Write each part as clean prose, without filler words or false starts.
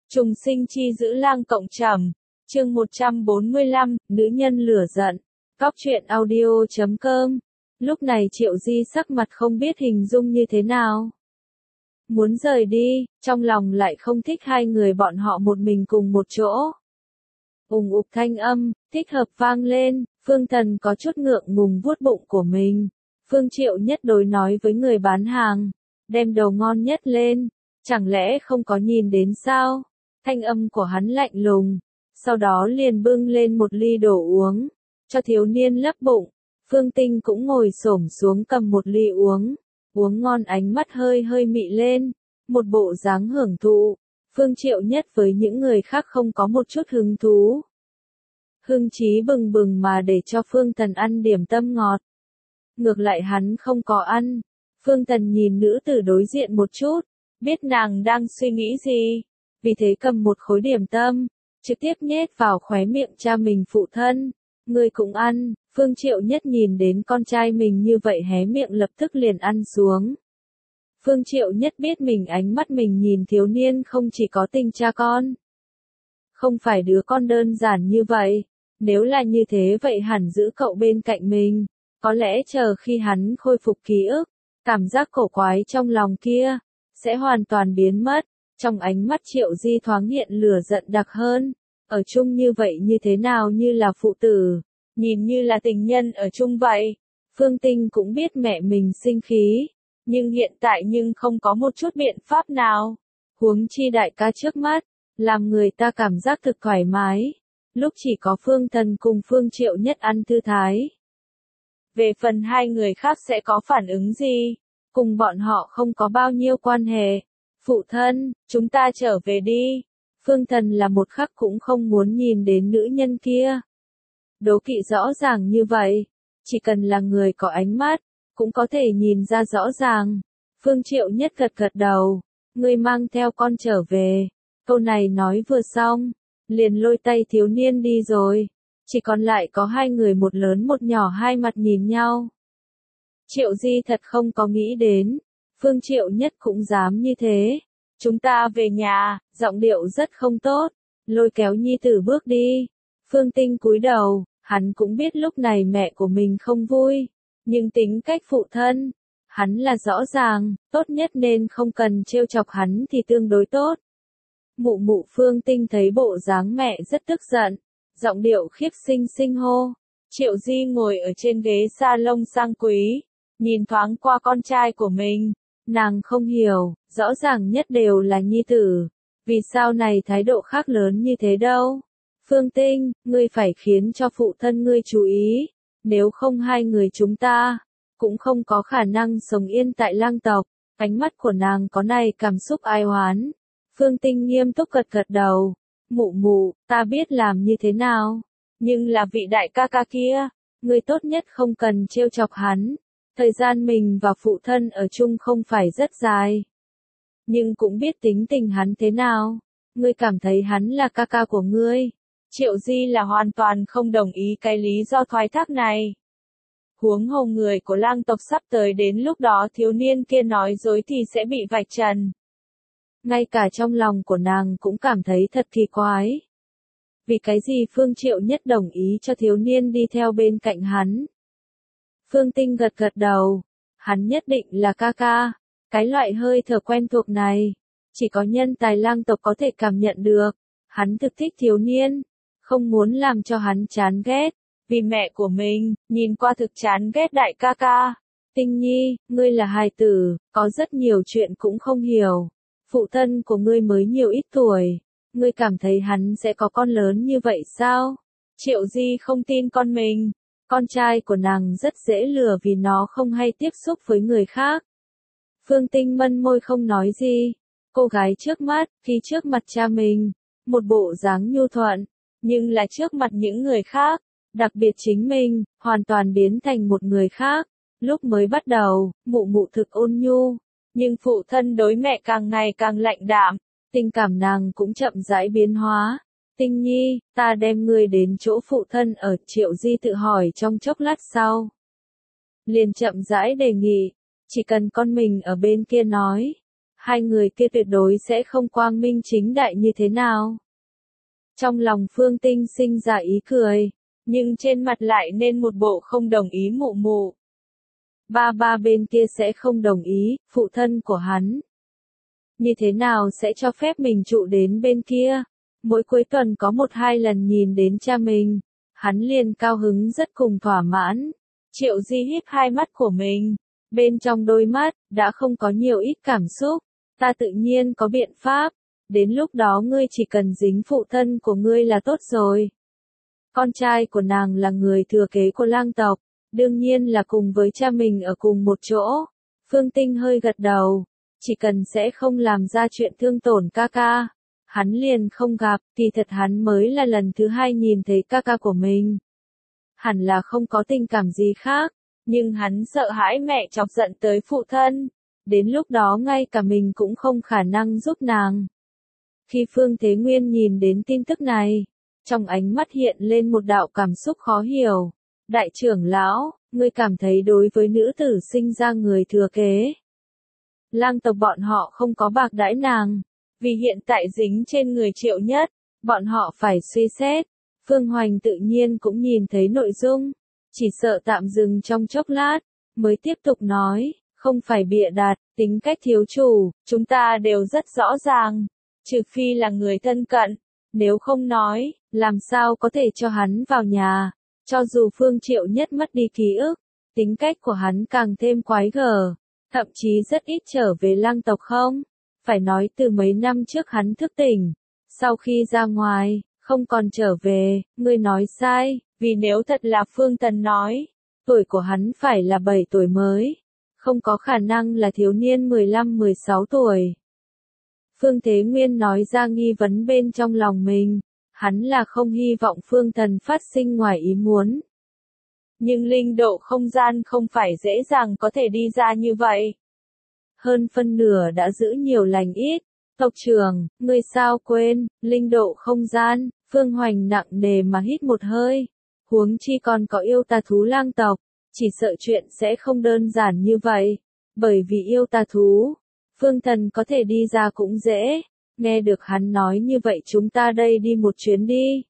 Trùng sinh chi giữ lang cộng trầm. Chương 145, nữ nhân lửa giận. Góc truyện audio.com. Lúc này Triệu Di sắc mặt không biết hình dung như thế nào. Muốn rời đi, trong lòng lại không thích hai người bọn họ một mình cùng một chỗ. Ùng ục thanh âm, thích hợp vang lên, Phương Thần có chút ngượng ngùng vuốt bụng của mình. Phương Triệu Nhất đối nói với người bán hàng, đem đồ ngon nhất lên, chẳng lẽ không có nhìn đến sao? Thanh âm của hắn lạnh lùng, sau đó liền bưng lên một ly đồ uống, cho thiếu niên lấp bụng. Phương Tinh cũng ngồi xổm xuống cầm một ly uống, uống ngon ánh mắt hơi hơi mị lên, một bộ dáng hưởng thụ. Phương Triệu Nhất với những người khác không có một chút hứng thú. Hưng chí bừng bừng mà để cho Phương Thần ăn điểm tâm ngọt. Ngược lại hắn không có ăn. Phương Thần nhìn nữ tử đối diện một chút, biết nàng đang suy nghĩ gì, vì thế cầm một khối điểm tâm, trực tiếp nhét vào khóe miệng cha mình phụ thân. Người cũng ăn. Phương Triệu Nhất nhìn đến con trai mình như vậy hé miệng lập tức liền ăn xuống. Phương Triệu Nhất biết mình ánh mắt mình nhìn thiếu niên không chỉ có tình cha con. Không phải đứa con đơn giản như vậy, nếu là như thế vậy hẳn giữ cậu bên cạnh mình, có lẽ chờ khi hắn khôi phục ký ức, cảm giác cổ quái trong lòng kia, sẽ hoàn toàn biến mất. Trong ánh mắt Triệu Di thoáng hiện lửa giận đặc hơn, ở chung như vậy như thế nào như là phụ tử, nhìn như là tình nhân ở chung vậy. Phương Tinh cũng biết mẹ mình sinh khí, nhưng hiện tại nhưng không có một chút biện pháp nào. Huống chi đại ca trước mắt, làm người ta cảm giác thực thoải mái, lúc chỉ có Phương Thần cùng Phương Triệu Nhất ăn thư thái. Về phần hai người khác sẽ có phản ứng gì, cùng bọn họ không có bao nhiêu quan hệ. Phụ thân, chúng ta trở về đi. Phương Thần là một khắc cũng không muốn nhìn đến nữ nhân kia. Đố kỵ rõ ràng như vậy, chỉ cần là người có ánh mắt, cũng có thể nhìn ra rõ ràng. Phương Triệu Nhất gật gật đầu, ngươi mang theo con trở về. Câu này nói vừa xong, liền lôi tay thiếu niên đi rồi. Chỉ còn lại có hai người một lớn một nhỏ hai mặt nhìn nhau. Triệu Di thật không có nghĩ đến, Phương Triệu Nhất cũng dám như thế. Chúng ta về nhà, giọng điệu rất không tốt, lôi kéo nhi tử bước đi. Phương Tinh cúi đầu, hắn cũng biết lúc này mẹ của mình không vui, nhưng tính cách phụ thân, hắn là rõ ràng, tốt nhất nên không cần trêu chọc hắn thì tương đối tốt. Mụ mụ Phương Tinh thấy bộ dáng mẹ rất tức giận, giọng điệu khiếp xinh xinh hô. Triệu Di ngồi ở trên ghế salon sang quý, nhìn thoáng qua con trai của mình, nàng không hiểu, rõ ràng nhất đều là nhi tử, vì sao này thái độ khác lớn như thế đâu. Phương Tinh, ngươi phải khiến cho phụ thân ngươi chú ý, nếu không hai người chúng ta, cũng không có khả năng sống yên tại lang tộc. Ánh mắt của nàng có này cảm xúc ai oán. Phương Tinh nghiêm túc gật gật đầu, mụ mụ, ta biết làm như thế nào, nhưng là vị đại ca ca kia, ngươi tốt nhất không cần trêu chọc hắn. Thời gian mình và phụ thân ở chung không phải rất dài, nhưng cũng biết tính tình hắn thế nào. Ngươi cảm thấy hắn là ca ca của ngươi. Triệu Di là hoàn toàn không đồng ý cái lý do thoái thác này. Huống hồ người của lang tộc sắp tới đến lúc đó thiếu niên kia nói dối thì sẽ bị vạch trần. Ngay cả trong lòng của nàng cũng cảm thấy thật kỳ quái. Vì cái gì Phương Triệu Nhất đồng ý cho thiếu niên đi theo bên cạnh hắn? Phương Tinh gật gật đầu, hắn nhất định là ca ca. Cái loại hơi thở quen thuộc này, chỉ có nhân tài lang tộc có thể cảm nhận được. Hắn thực thích thiếu niên, không muốn làm cho hắn chán ghét, vì mẹ của mình, nhìn qua thực chán ghét đại ca ca. Tinh Nhi, ngươi là hài tử, có rất nhiều chuyện cũng không hiểu. Phụ thân của ngươi mới nhiều ít tuổi, ngươi cảm thấy hắn sẽ có con lớn như vậy sao? Triệu Di không tin con mình, con trai của nàng rất dễ lừa vì nó không hay tiếp xúc với người khác. Phương Tinh mân môi không nói gì, cô gái trước mắt, khi trước mặt cha mình, một bộ dáng nhu thuận, nhưng là trước mặt những người khác, đặc biệt chính mình, hoàn toàn biến thành một người khác. Lúc mới bắt đầu, mụ mụ thực ôn nhu, nhưng phụ thân đối mẹ càng ngày càng lạnh đạm, tình cảm nàng cũng chậm rãi biến hóa. Tinh Nhi, ta đem ngươi đến chỗ phụ thân ở. Triệu Di tự hỏi trong chốc lát sau, liền chậm rãi đề nghị, chỉ cần con mình ở bên kia nói, hai người kia tuyệt đối sẽ không quang minh chính đại như thế nào. Trong lòng Phương Tinh sinh ra ý cười, nhưng trên mặt lại nên một bộ không đồng ý mụ mụ. Ba bên kia sẽ không đồng ý, phụ thân của hắn. Như thế nào sẽ cho phép mình trụ đến bên kia? Mỗi cuối tuần có 1-2 lần nhìn đến cha mình, hắn liền cao hứng rất cùng thỏa mãn. Triệu Di híp hai mắt của mình, bên trong đôi mắt, đã không có nhiều ít cảm xúc. Ta tự nhiên có biện pháp, đến lúc đó ngươi chỉ cần dính phụ thân của ngươi là tốt rồi. Con trai của nàng là người thừa kế của lang tộc, đương nhiên là cùng với cha mình ở cùng một chỗ. Phương Tinh hơi gật đầu, chỉ cần sẽ không làm ra chuyện thương tổn ca ca. Hắn liền không gặp, kỳ thật hắn mới là lần thứ 2 nhìn thấy ca ca của mình. Hẳn là không có tình cảm gì khác, nhưng hắn sợ hãi mẹ chọc giận tới phụ thân. Đến lúc đó ngay cả mình cũng không khả năng giúp nàng. Khi Phương Thế Nguyên nhìn đến tin tức này, trong ánh mắt hiện lên một đạo cảm xúc khó hiểu. Đại trưởng lão, ngươi cảm thấy đối với nữ tử sinh ra người thừa kế. Lang tộc bọn họ không có bạc đãi nàng, vì hiện tại dính trên người Triệu Nhất, bọn họ phải suy xét. Phương Hoành tự nhiên cũng nhìn thấy nội dung, chỉ sợ tạm dừng trong chốc lát, mới tiếp tục nói, không phải bịa đặt, tính cách thiếu chủ, chúng ta đều rất rõ ràng, trừ phi là người thân cận, nếu không nói, làm sao có thể cho hắn vào nhà, cho dù Phương Triệu Nhất mất đi ký ức, tính cách của hắn càng thêm quái gở, thậm chí rất ít trở về lang tộc không, phải nói từ mấy năm trước hắn thức tỉnh, sau khi ra ngoài, không còn trở về, ngươi nói sai, vì nếu thật là Phương Tần nói, tuổi của hắn phải là 7 tuổi mới, không có khả năng là thiếu niên 15-16 tuổi. Phương Thế Nguyên nói ra nghi vấn bên trong lòng mình, hắn là không hy vọng Phương Thần phát sinh ngoài ý muốn. Nhưng linh độ không gian không phải dễ dàng có thể đi ra như vậy. Hơn phân nửa đã giữ nhiều lành ít. Tộc trưởng, ngươi sao quên, linh độ không gian, Phương Hoành nặng nề mà hít một hơi. Huống chi còn có yêu tà thú lang tộc, chỉ sợ chuyện sẽ không đơn giản như vậy. Bởi vì yêu tà thú, Phương Thần có thể đi ra cũng dễ. Nghe được hắn nói như vậy chúng ta đây đi một chuyến đi.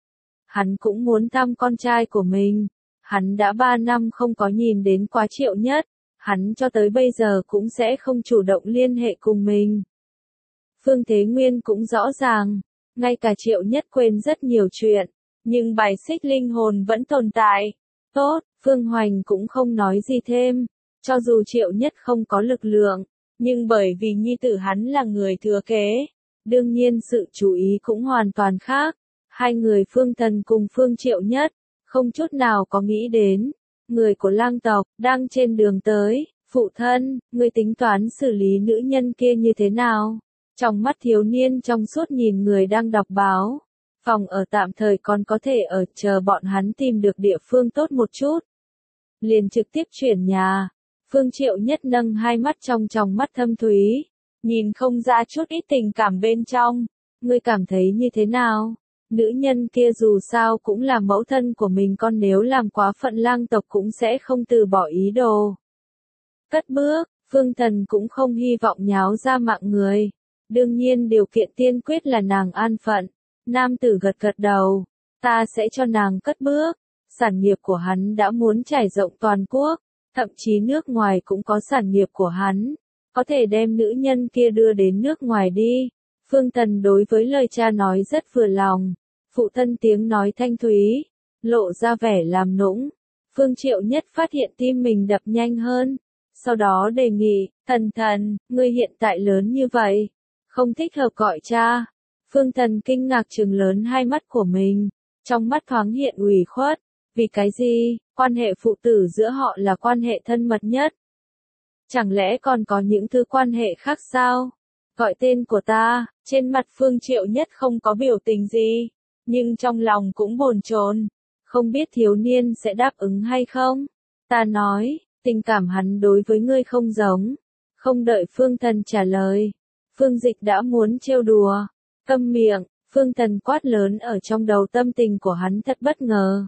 Hắn cũng muốn thăm con trai của mình. Hắn đã 3 năm không có nhìn đến quá Triệu Nhất. Hắn cho tới bây giờ cũng sẽ không chủ động liên hệ cùng mình. Phương Thế Nguyên cũng rõ ràng, ngay cả Triệu Nhất quên rất nhiều chuyện, nhưng bài xích linh hồn vẫn tồn tại. Tốt, Phương Hoành cũng không nói gì thêm, cho dù Triệu Nhất không có lực lượng, nhưng bởi vì nhi tử hắn là người thừa kế, đương nhiên sự chú ý cũng hoàn toàn khác. Hai người Phương Thần cùng Phương Triệu Nhất, không chút nào có nghĩ đến, người của lang tộc, đang trên đường tới, phụ thân, người tính toán xử lý nữ nhân kia như thế nào? Trong mắt thiếu niên trong suốt nhìn người đang đọc báo, phòng ở tạm thời còn có thể ở chờ bọn hắn tìm được địa phương tốt một chút. Liền trực tiếp chuyển nhà, Phương Triệu Nhất nâng hai mắt trong mắt thâm thúy, nhìn không ra chút ít tình cảm bên trong, ngươi cảm thấy như thế nào? Nữ nhân kia dù sao cũng là mẫu thân của mình con nếu làm quá phận lang tộc cũng sẽ không từ bỏ ý đồ. Cất bước, Phương Thần cũng không hy vọng nháo ra mạng người. Đương nhiên điều kiện tiên quyết là nàng an phận. Nam tử gật gật đầu. Ta sẽ cho nàng cất bước. Sản nghiệp của hắn đã muốn trải rộng toàn quốc. Thậm chí nước ngoài cũng có sản nghiệp của hắn. Có thể đem nữ nhân kia đưa đến nước ngoài đi. Phương Thần đối với lời cha nói rất vừa lòng. Phụ thân tiếng nói thanh thúy. Lộ ra vẻ làm nũng. Phương Triệu Nhất phát hiện tim mình đập nhanh hơn. Sau đó đề nghị, thần, ngươi hiện tại lớn như vậy. Không thích hợp gọi cha. Phương Thần kinh ngạc trừng lớn hai mắt của mình. Trong mắt thoáng hiện ủy khuất. Vì cái gì, quan hệ phụ tử giữa họ là quan hệ thân mật nhất. Chẳng lẽ còn có những thứ quan hệ khác sao? Gọi tên của ta, trên mặt Phương Triệu Nhất không có biểu tình gì. Nhưng trong lòng cũng bồn chồn. Không biết thiếu niên sẽ đáp ứng hay không? Ta nói, tình cảm hắn đối với ngươi không giống. Không đợi Phương Thần trả lời. Phương Dịch đã muốn trêu đùa. Câm miệng, Phương Thần quát lớn ở trong đầu tâm tình của hắn thật bất ngờ.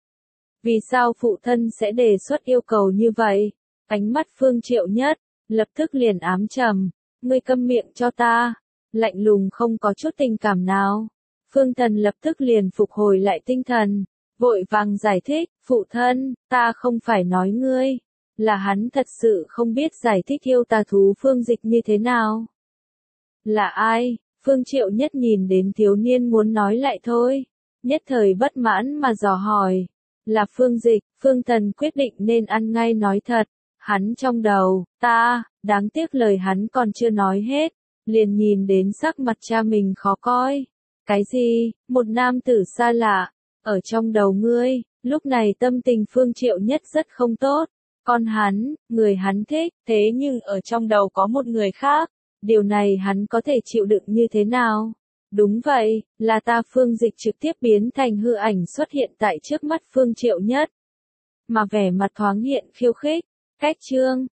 Vì sao phụ thân sẽ đề xuất yêu cầu như vậy? Ánh mắt Phương Triệu Nhất, lập tức liền ám trầm. ngươi câm miệng cho ta. Lạnh lùng không có chút tình cảm nào. Phương Thần lập tức liền phục hồi lại tinh thần, vội vàng giải thích, phụ thân, ta không phải nói ngươi, là hắn thật sự không biết giải thích yêu tà thú Phương Dịch như thế nào. Là ai? Phương Triệu Nhất nhìn đến thiếu niên muốn nói lại thôi, nhất thời bất mãn mà dò hỏi. Là Phương Dịch. Phương Thần quyết định nên ăn ngay nói thật, hắn trong đầu, đáng tiếc lời hắn còn chưa nói hết, liền nhìn đến sắc mặt cha mình khó coi. Cái gì, một nam tử xa lạ, ở trong đầu ngươi, lúc này tâm tình Phương Triệu Nhất rất không tốt, con hắn, người hắn thích, thế nhưng ở trong đầu có một người khác, điều này hắn có thể chịu đựng như thế nào? Đúng vậy, là ta. Phương Dịch trực tiếp biến thành hư ảnh xuất hiện tại trước mắt Phương Triệu Nhất, mà vẻ mặt thoáng hiện khiêu khích. Cách chương